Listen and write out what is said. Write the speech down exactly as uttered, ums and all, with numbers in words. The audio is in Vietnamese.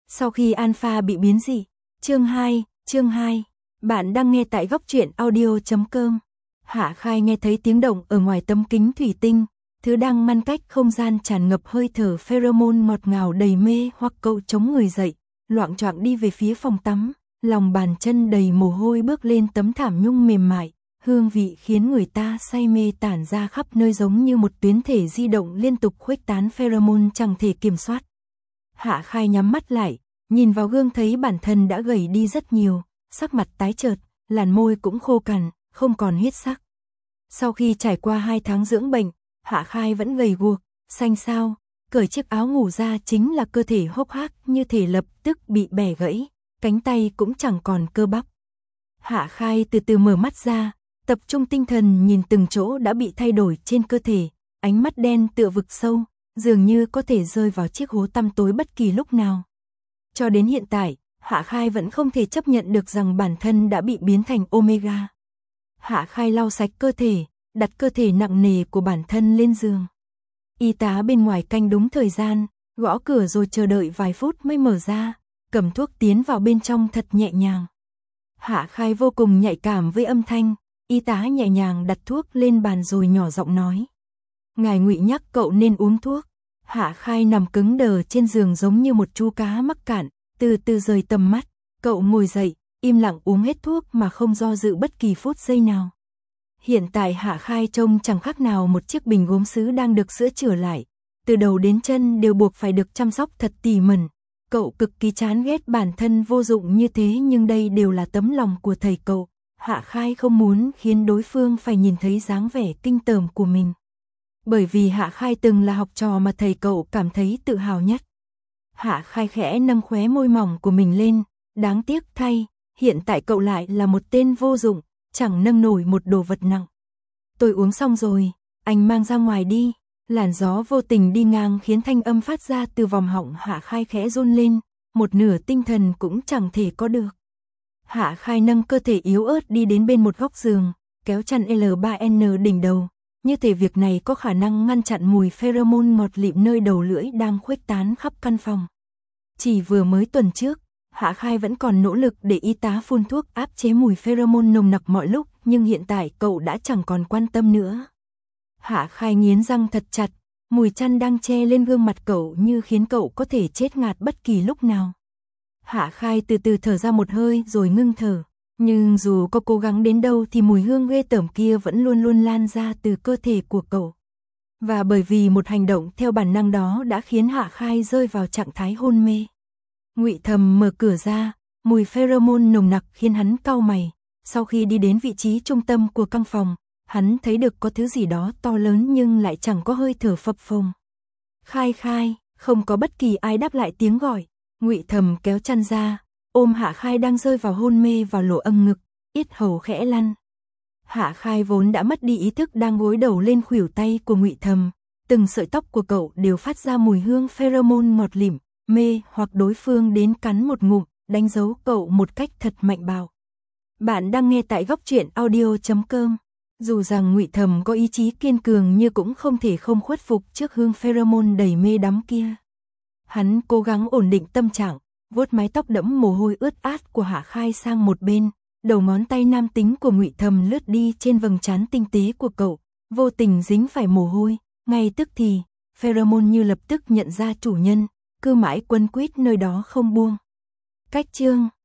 Sau khi alpha bị biến dị. Chương hai, chương hai. Bạn đang nghe tại góc truyện audio chấm com. Hạ Khai nghe thấy tiếng động ở ngoài tấm kính thủy tinh, thứ đang ngăn cách không gian tràn ngập hơi thở pheromone ngọt ngào đầy mê hoặc. Cậu chống người dậy, loạng choạng đi về phía phòng tắm, lòng bàn chân đầy mồ hôi bước lên tấm thảm nhung mềm mại, hương vị khiến người ta say mê tản ra khắp nơi giống như một tuyến thể di động liên tục khuếch tán pheromone chẳng thể kiểm soát. Hạ Khai nhắm mắt lại, nhìn vào gương thấy bản thân đã gầy đi rất nhiều, sắc mặt tái nhợt, làn môi cũng khô cằn, không còn huyết sắc. Sau khi trải qua hai tháng dưỡng bệnh, Hạ Khai vẫn gầy guộc, xanh xao, cởi chiếc áo ngủ ra chính là cơ thể hốc hác như thể lập tức bị bẻ gãy, cánh tay cũng chẳng còn cơ bắp. Hạ Khai từ từ mở mắt ra, tập trung tinh thần nhìn từng chỗ đã bị thay đổi trên cơ thể, ánh mắt đen tựa vực sâu, dường như có thể rơi vào chiếc hố tăm tối bất kỳ lúc nào. Cho đến hiện tại, Hạ Khai vẫn không thể chấp nhận được rằng bản thân đã bị biến thành Omega. Hạ Khai lau sạch cơ thể, đặt cơ thể nặng nề của bản thân lên giường. Y tá bên ngoài canh đúng thời gian, gõ cửa rồi chờ đợi vài phút mới mở ra, cầm thuốc tiến vào bên trong thật nhẹ nhàng. Hạ Khai vô cùng nhạy cảm với âm thanh, y tá nhẹ nhàng đặt thuốc lên bàn rồi nhỏ giọng nói. Ngài Ngụy nhắc cậu nên uống thuốc. Hạ Khai nằm cứng đờ trên giường giống như một chú cá mắc cạn, từ từ rời tầm mắt, cậu ngồi dậy, im lặng uống hết thuốc mà không do dự bất kỳ phút giây nào. Hiện tại Hạ Khai trông chẳng khác nào một chiếc bình gốm sứ đang được sữa chữa lại, từ đầu đến chân đều buộc phải được chăm sóc thật tỉ mẩn. Cậu cực kỳ chán ghét bản thân vô dụng như thế nhưng đây đều là tấm lòng của thầy cậu. Hạ Khai không muốn khiến đối phương phải nhìn thấy dáng vẻ kinh tởm của mình. Bởi vì Hạ Khai từng là học trò mà thầy cậu cảm thấy tự hào nhất. Hạ Khai khẽ nâng khóe môi mỏng của mình lên, đáng tiếc thay, hiện tại cậu lại là một tên vô dụng, chẳng nâng nổi một đồ vật nặng. Tôi uống xong rồi, anh mang ra ngoài đi. Làn gió vô tình đi ngang khiến thanh âm phát ra từ vòng họng Hạ Khai khẽ run lên, một nửa tinh thần cũng chẳng thể có được. Hạ Khai nâng cơ thể yếu ớt đi đến bên một góc giường, kéo chăn L ba N đỉnh đầu, như thể việc này có khả năng ngăn chặn mùi pheromone ngọt lịm nơi đầu lưỡi đang khuếch tán khắp căn phòng. Chỉ vừa mới tuần trước, Hạ Khai vẫn còn nỗ lực để y tá phun thuốc áp chế mùi pheromone nồng nặc mọi lúc, nhưng hiện tại cậu đã chẳng còn quan tâm nữa. Hạ Khai nghiến răng thật chặt, mùi chăn đang che lên gương mặt cậu như khiến cậu có thể chết ngạt bất kỳ lúc nào. Hạ Khai từ từ thở ra một hơi rồi ngưng thở, nhưng dù có cố gắng đến đâu thì mùi hương ghê tởm kia vẫn luôn luôn lan ra từ cơ thể của cậu. Và bởi vì một hành động theo bản năng đó đã khiến Hạ Khai rơi vào trạng thái hôn mê. Ngụy Thầm mở cửa ra, mùi pheromone nồng nặc khiến hắn cau mày. Sau khi đi đến vị trí trung tâm của căn phòng, hắn thấy được có thứ gì đó to lớn nhưng lại chẳng có hơi thở phập phồng. Khai Khai, không có bất kỳ ai đáp lại tiếng gọi. Ngụy Thầm kéo chăn ra, ôm Hạ Khai đang rơi vào hôn mê vào lỗ âm ngực, yết hầu khẽ lăn. Hạ Khai vốn đã mất đi ý thức đang gối đầu lên khuỷu tay của Ngụy Thầm, từng sợi tóc của cậu đều phát ra mùi hương pheromone ngọt lịm, mê hoặc đối phương đến cắn một ngụm, đánh dấu cậu một cách thật mạnh bạo. Bạn đang nghe tại góc truyện audio chấm com. Dù rằng Ngụy Thầm có ý chí kiên cường nhưng cũng không thể không khuất phục trước hương pheromone đầy mê đắm kia. Hắn cố gắng ổn định tâm trạng, vuốt mái tóc đẫm mồ hôi ướt át của Hạ Khai sang một bên, đầu ngón tay nam tính của Ngụy Thầm lướt đi trên vầng trán tinh tế của cậu, vô tình dính phải mồ hôi, ngay tức thì, pheromone như lập tức nhận ra chủ nhân, cứ mãi quấn quýt nơi đó không buông. Cách chương